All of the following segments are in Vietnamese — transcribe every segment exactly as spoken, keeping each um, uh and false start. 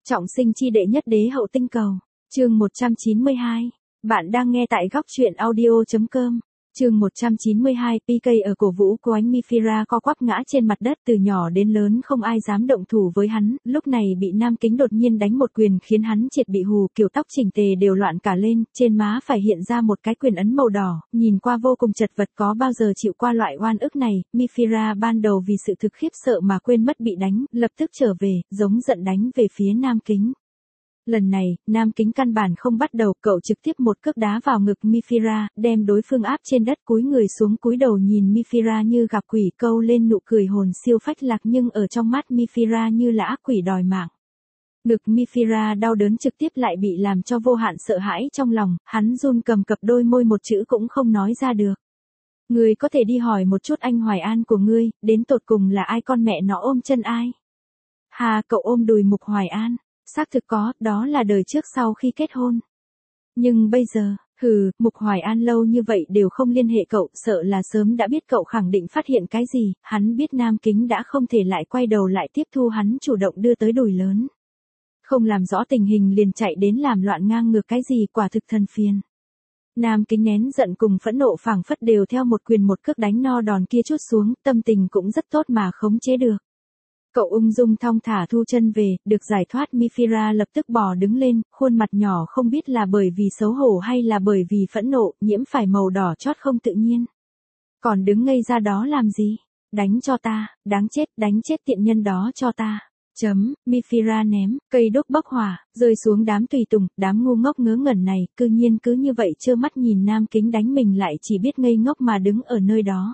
Trọng sinh chi đệ nhất đế hậu tinh cầu. Chương một trăm chín mươi hai. Bạn đang nghe tại góc truyện audio chấm com. Chương một trăm chín mươi hai, pê ca ở cổ vũ của ánh Mythra co quắp ngã trên mặt đất, từ nhỏ đến lớn không ai dám động thủ với hắn, lúc này bị Nam Kính đột nhiên đánh một quyền khiến hắn triệt bị hù, kiểu tóc chỉnh tề đều loạn cả lên, trên má phải hiện ra một cái quyền ấn màu đỏ, nhìn qua vô cùng chật vật. Có bao giờ chịu qua loại oan ức này, Mythra ban đầu vì sự thực khiếp sợ mà quên mất bị đánh, lập tức trở về, giống giận đánh về phía Nam Kính. Lần này, Nam Kính căn bản không bắt đầu, cậu trực tiếp một cước đá vào ngực Mythra, đem đối phương áp trên đất, cúi người xuống cúi đầu nhìn Mythra như gặp quỷ, câu lên nụ cười hồn siêu phách lạc, nhưng ở trong mắt Mythra như là ác quỷ đòi mạng. Ngực Mythra đau đớn trực tiếp lại bị làm cho vô hạn sợ hãi trong lòng, hắn run cầm cập đôi môi, một chữ cũng không nói ra được. Ngươi có thể đi hỏi một chút anh Hoài An của ngươi, đến tột cùng là ai con mẹ nó ôm chân ai? Hà, cậu ôm đùi Mục Hoài An. Xác thực có, đó là đời trước sau khi kết hôn. Nhưng bây giờ, hừ, Mục Hoài An lâu như vậy đều không liên hệ cậu, sợ là sớm đã biết cậu khẳng định phát hiện cái gì, hắn biết Nam Kính đã không thể lại quay đầu lại tiếp thu hắn chủ động đưa tới đùi lớn. Không làm rõ tình hình liền chạy đến làm loạn ngang ngược cái gì, quả thực thần phiền. Nam Kính nén giận cùng phẫn nộ phảng phất đều theo một quyền một cước đánh no đòn kia trút xuống, tâm tình cũng rất tốt mà khống chế được. Cậu ung dung thong thả thu chân về, được giải thoát. Mythra lập tức bò đứng lên, khuôn mặt nhỏ không biết là bởi vì xấu hổ hay là bởi vì phẫn nộ, nhiễm phải màu đỏ chót không tự nhiên. Còn đứng ngây ra đó làm gì? Đánh cho ta, đáng chết, đánh chết tiện nhân đó cho ta. Chấm, Mythra ném, cây đốt bốc hỏa, rơi xuống đám tùy tùng, đám ngu ngốc ngớ ngẩn này, cư nhiên cứ như vậy trơ mắt nhìn Nam Kính đánh mình lại chỉ biết ngây ngốc mà đứng ở nơi đó.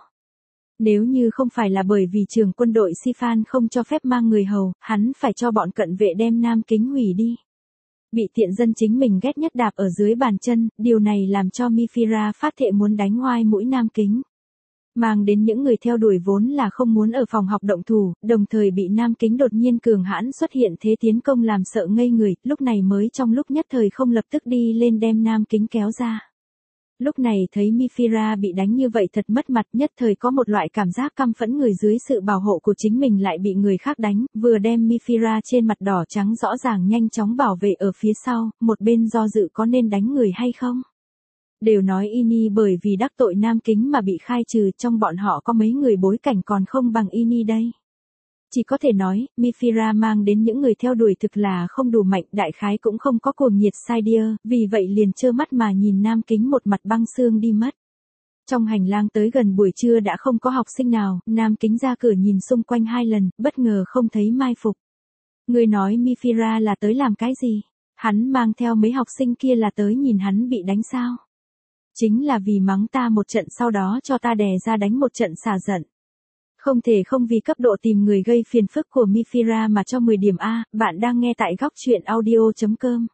Nếu như không phải là bởi vì trưởng quân đội Sifan không cho phép mang người hầu, hắn phải cho bọn cận vệ đem Nam Kính hủy đi. Bị tiện dân chính mình ghét nhất đạp ở dưới bàn chân, điều này làm cho Mythra phát thệ muốn đánh oai mũi Nam Kính. Mang đến những người theo đuổi vốn là không muốn ở phòng học động thủ, đồng thời bị Nam Kính đột nhiên cường hãn xuất hiện thế tiến công làm sợ ngây người, lúc này mới trong lúc nhất thời không lập tức đi lên đem Nam Kính kéo ra. Lúc này thấy Mythra bị đánh như vậy thật mất mặt, nhất thời có một loại cảm giác căm phẫn, người dưới sự bảo hộ của chính mình lại bị người khác đánh, vừa đem Mythra trên mặt đỏ trắng rõ ràng nhanh chóng bảo vệ ở phía sau, một bên do dự có nên đánh người hay không. Đều nói Ini bởi vì đắc tội Nam Kính mà bị khai trừ, trong bọn họ có mấy người bối cảnh còn không bằng Ini đây. Chỉ có thể nói, Mythra mang đến những người theo đuổi thực là không đủ mạnh, đại khái cũng không có cuồng nhiệt Sidear, vì vậy liền trơ mắt mà nhìn Nam Kính một mặt băng xương đi mất. Trong hành lang tới gần buổi trưa đã không có học sinh nào, Nam Kính ra cửa nhìn xung quanh hai lần, bất ngờ không thấy mai phục. Người nói Mythra là tới làm cái gì? Hắn mang theo mấy học sinh kia là tới nhìn hắn bị đánh sao? Chính là vì mắng ta một trận sau đó cho ta đè ra đánh một trận xả giận. Không thể không vì cấp độ tìm người gây phiền phức của Mythra mà cho mười điểm A, bạn đang nghe tại góc truyện audio chấm com.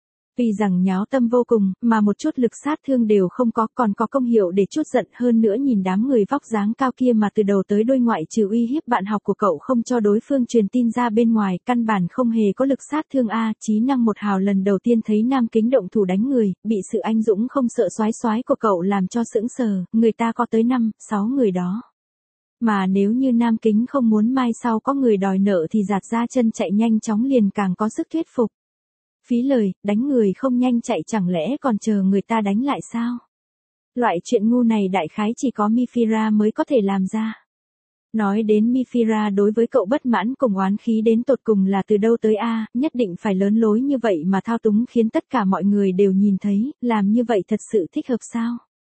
Vì rằng nháo tâm vô cùng, mà một chút lực sát thương đều không có, còn có công hiệu để chút giận hơn nữa, nhìn đám người vóc dáng cao kia mà từ đầu tới đuôi ngoại trừ uy hiếp bạn học của cậu không cho đối phương truyền tin ra bên ngoài, căn bản không hề có lực sát thương A. Trí năng một hào lần đầu tiên thấy Nam Kính động thủ đánh người, bị sự anh dũng không sợ soái soái của cậu làm cho sững sờ, người ta có tới năm, sáu người đó. Mà nếu như Nam Kính không muốn mai sau có người đòi nợ thì giạt ra chân chạy nhanh chóng liền càng có sức thuyết phục. Phí lời, đánh người không nhanh chạy chẳng lẽ còn chờ người ta đánh lại sao? Loại chuyện ngu này đại khái chỉ có Mythra mới có thể làm ra. Nói đến Mythra đối với cậu bất mãn cùng oán khí đến tột cùng là từ đâu tới a, nhất định phải lớn lối như vậy mà thao túng khiến tất cả mọi người đều nhìn thấy, làm như vậy thật sự thích hợp sao?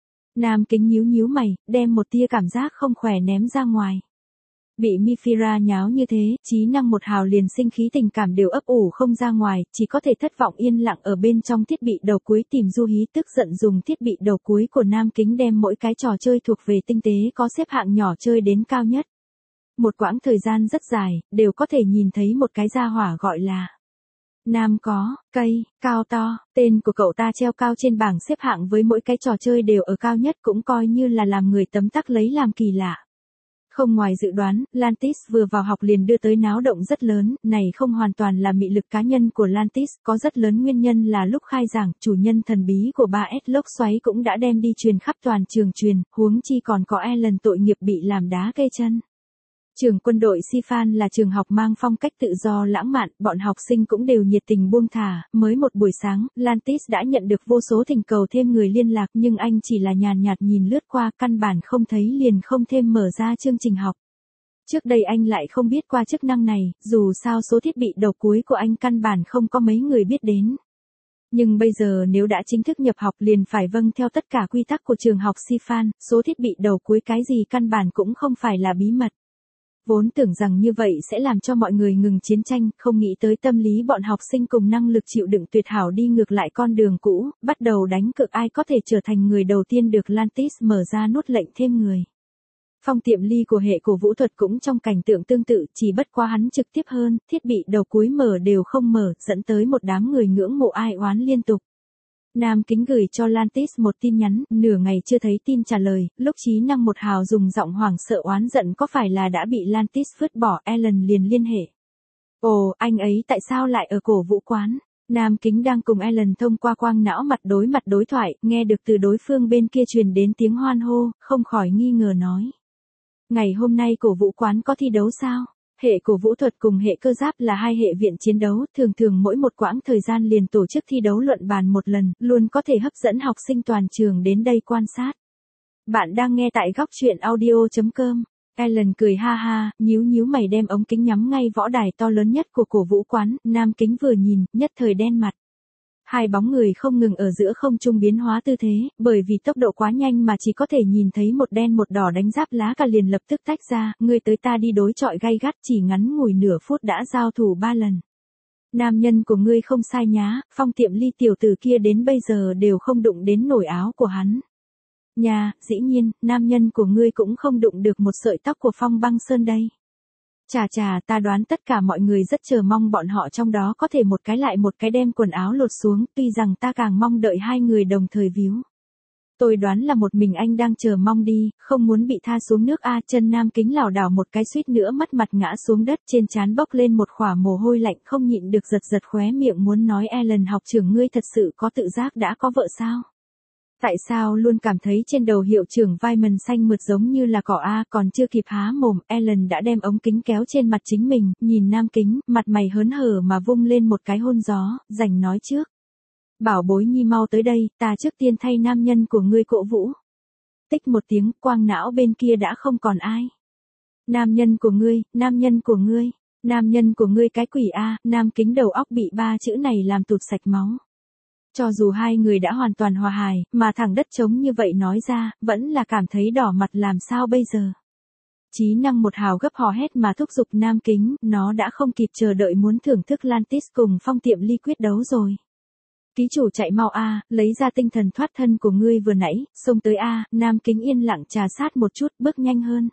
Nam Kính nhíu nhíu mày, đem một tia cảm giác không khỏe ném ra ngoài. Bị Mythra nháo như thế, trí năng một hào liền sinh khí tình cảm đều ấp ủ không ra ngoài, chỉ có thể thất vọng yên lặng ở bên trong thiết bị đầu cuối tìm du hí, tức giận dùng thiết bị đầu cuối của Nam Kính đem mỗi cái trò chơi thuộc về tinh tế có xếp hạng nhỏ chơi đến cao nhất. Một quãng thời gian rất dài, đều có thể nhìn thấy một cái gia hỏa gọi là Nam có, cây, cao to, tên của cậu ta treo cao trên bảng xếp hạng với mỗi cái trò chơi đều ở cao nhất, cũng coi như là làm người tấm tắc lấy làm kỳ lạ. Không ngoài dự đoán, Lantis vừa vào học liền đưa tới náo động rất lớn, này không hoàn toàn là mị lực cá nhân của Lantis, có rất lớn nguyên nhân là lúc khai giảng, chủ nhân thần bí của ba S lốc xoáy cũng đã đem đi truyền khắp toàn trường truyền, huống chi còn có e lần tội nghiệp bị làm đá cây chân. Trường quân đội Sifan là trường học mang phong cách tự do lãng mạn, bọn học sinh cũng đều nhiệt tình buông thả, mới một buổi sáng, Lantis đã nhận được vô số thỉnh cầu thêm người liên lạc nhưng anh chỉ là nhàn nhạt nhìn lướt qua, căn bản không thấy liền không thêm mở ra chương trình học. Trước đây anh lại không biết qua chức năng này, dù sao số thiết bị đầu cuối của anh căn bản không có mấy người biết đến. Nhưng bây giờ nếu đã chính thức nhập học liền phải vâng theo tất cả quy tắc của trường học Sifan, số thiết bị đầu cuối cái gì căn bản cũng không phải là bí mật. Vốn tưởng rằng như vậy sẽ làm cho mọi người ngừng chiến tranh, không nghĩ tới tâm lý bọn học sinh cùng năng lực chịu đựng tuyệt hảo đi ngược lại con đường cũ, bắt đầu đánh cược ai có thể trở thành người đầu tiên được Lantis mở ra nút lệnh thêm người. Phong Tiệm Ly của hệ cổ vũ thuật cũng trong cảnh tượng tương tự, chỉ bất quá hắn trực tiếp hơn, thiết bị đầu cuối mở đều không mở, dẫn tới một đám người ngưỡng mộ ai oán liên tục. Nam Kính gửi cho Lantis một tin nhắn, nửa ngày chưa thấy tin trả lời, lúc trí năng một hào dùng giọng hoảng sợ oán giận có phải là đã bị Lantis vứt bỏ, Alan liền liên hệ. Ồ, anh ấy tại sao lại ở cổ vũ quán? Nam Kính đang cùng Alan thông qua quang não mặt đối mặt đối thoại, nghe được từ đối phương bên kia truyền đến tiếng hoan hô, không khỏi nghi ngờ nói. Ngày hôm nay cổ vũ quán có thi đấu sao? Hệ cổ vũ thuật cùng hệ cơ giáp là hai hệ viện chiến đấu, thường thường mỗi một quãng thời gian liền tổ chức thi đấu luận bàn một lần, luôn có thể hấp dẫn học sinh toàn trường đến đây quan sát. Bạn đang nghe tại góc truyện audio chấm com. Alan cười ha ha, nhíu nhíu mày đem ống kính nhắm ngay võ đài to lớn nhất của cổ vũ quán, Nam Kính vừa nhìn, nhất thời đen mặt. Hai bóng người không ngừng ở giữa không trung biến hóa tư thế, bởi vì tốc độ quá nhanh mà chỉ có thể nhìn thấy một đen một đỏ đánh giáp lá cả liền lập tức tách ra, ngươi tới ta đi đối chọi gay gắt chỉ ngắn ngủi nửa phút đã giao thủ ba lần. Nam nhân của ngươi không sai nhá, Phong Tiệm Ly tiểu tử kia đến bây giờ đều không đụng đến nổi áo của hắn. Nhà, dĩ nhiên, nam nhân của ngươi cũng không đụng được một sợi tóc của Phong Băng Sơn đây. Chà chà, ta đoán tất cả mọi người rất chờ mong bọn họ trong đó có thể một cái lại một cái đem quần áo lột xuống, tuy rằng ta càng mong đợi hai người đồng thời víu. Tôi đoán là một mình anh đang chờ mong đi, không muốn bị tha xuống nước a. Chân Nam Kính lảo đảo một cái suýt nữa mất mặt ngã xuống đất, trên trán bốc lên một khỏa mồ hôi lạnh, không nhịn được giật giật khóe miệng muốn nói Alan học trưởng ngươi thật sự có tự giác đã có vợ sao? Tại sao luôn cảm thấy trên đầu hiệu trưởng vai mần xanh mượt giống như là cỏ a, còn chưa kịp há mồm, Alan đã đem ống kính kéo trên mặt chính mình, nhìn Nam Kính, mặt mày hớn hở mà vung lên một cái hôn gió, rành nói trước. Bảo bối nhi mau tới đây, ta trước tiên thay nam nhân của ngươi cổ vũ. Tích một tiếng, quang não bên kia đã không còn ai. Nam nhân của ngươi, nam nhân của ngươi, nam nhân của ngươi cái quỷ a, Nam Kính đầu óc bị ba chữ này làm tụt sạch máu. Cho dù hai người đã hoàn toàn hòa hài, mà thẳng đất trống như vậy nói ra, vẫn là cảm thấy đỏ mặt làm sao bây giờ. Trí năng một hào gấp hò hét mà thúc giục Nam Kính, nó đã không kịp chờ đợi muốn thưởng thức Lantis cùng Phong Tiệm Ly quyết đấu rồi. Ký chủ chạy mau a, lấy ra tinh thần thoát thân của ngươi vừa nãy, xông tới a, Nam Kính yên lặng trà sát một chút, bước nhanh hơn.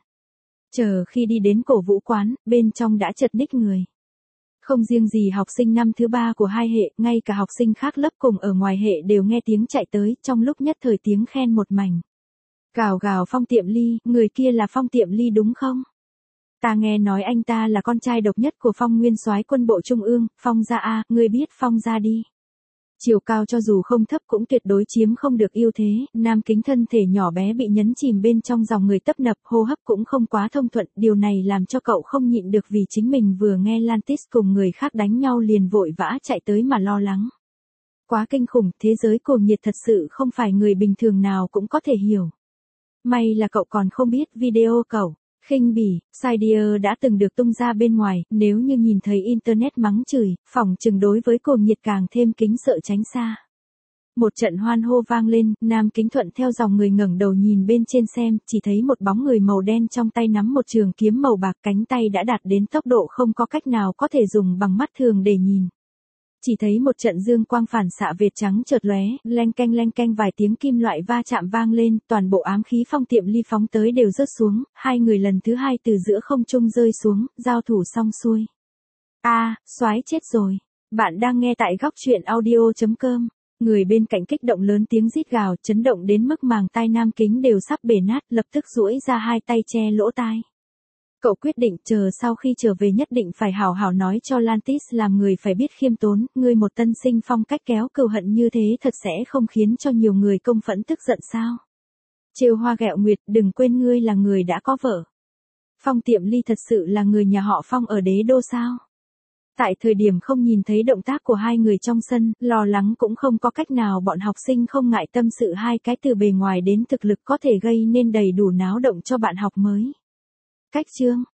Chờ khi đi đến cổ vũ quán, bên trong đã chật ních người. Không riêng gì học sinh năm thứ ba của hai hệ, ngay cả học sinh khác lớp cùng ở ngoài hệ đều nghe tiếng chạy tới, trong lúc nhất thời tiếng khen một mảnh. Gào gào Phong Tiệm Ly, người kia là Phong Tiệm Ly đúng không? Ta nghe nói anh ta là con trai độc nhất của Phong Nguyên Soái quân bộ Trung ương, Phong gia a, ngươi biết Phong gia đi. Chiều cao cho dù không thấp cũng tuyệt đối chiếm không được ưu thế, Nam Kính thân thể nhỏ bé bị nhấn chìm bên trong dòng người tấp nập, hô hấp cũng không quá thông thuận, điều này làm cho cậu không nhịn được vì chính mình vừa nghe Lantis cùng người khác đánh nhau liền vội vã chạy tới mà lo lắng. Quá kinh khủng, thế giới cuồng nhiệt thật sự không phải người bình thường nào cũng có thể hiểu. May là cậu còn không biết video cậu. Khinh bỉ, Sidier đã từng được tung ra bên ngoài, nếu như nhìn thấy Internet mắng chửi, phỏng chừng đối với cuồng nhiệt càng thêm kính sợ tránh xa. Một trận hoan hô vang lên, Nam Kính thuận theo dòng người ngẩng đầu nhìn bên trên xem, chỉ thấy một bóng người màu đen trong tay nắm một trường kiếm màu bạc, cánh tay đã đạt đến tốc độ không có cách nào có thể dùng bằng mắt thường để nhìn. Chỉ thấy một trận dương quang phản xạ vệt trắng chợt lóe, leng keng leng keng vài tiếng kim loại va chạm vang lên, toàn bộ ám khí Phong Tiệm Ly phóng tới đều rớt xuống, hai người lần thứ hai từ giữa không trung rơi xuống, giao thủ xong xuôi. A, à, soái chết rồi. Bạn đang nghe tại góc truyện audio chấm com. Người bên cạnh kích động lớn tiếng rít gào, chấn động đến mức màng tai Nam Kính đều sắp bể nát, lập tức duỗi ra hai tay che lỗ tai. Cậu quyết định chờ sau khi trở về nhất định phải hào hào nói cho Lantis làm người phải biết khiêm tốn, ngươi một tân sinh phong cách kéo cừu hận như thế thật sẽ không khiến cho nhiều người công phẫn tức giận sao. Trêu hoa ghẹo nguyệt, đừng quên ngươi là người đã có vợ. Phong Tiệm Ly thật sự là người nhà họ Phong ở đế đô sao? Tại thời điểm không nhìn thấy động tác của hai người trong sân, lo lắng cũng không có cách nào, bọn học sinh không ngại tâm sự hai cái từ bề ngoài đến thực lực có thể gây nên đầy đủ náo động cho bạn học mới. Cách chương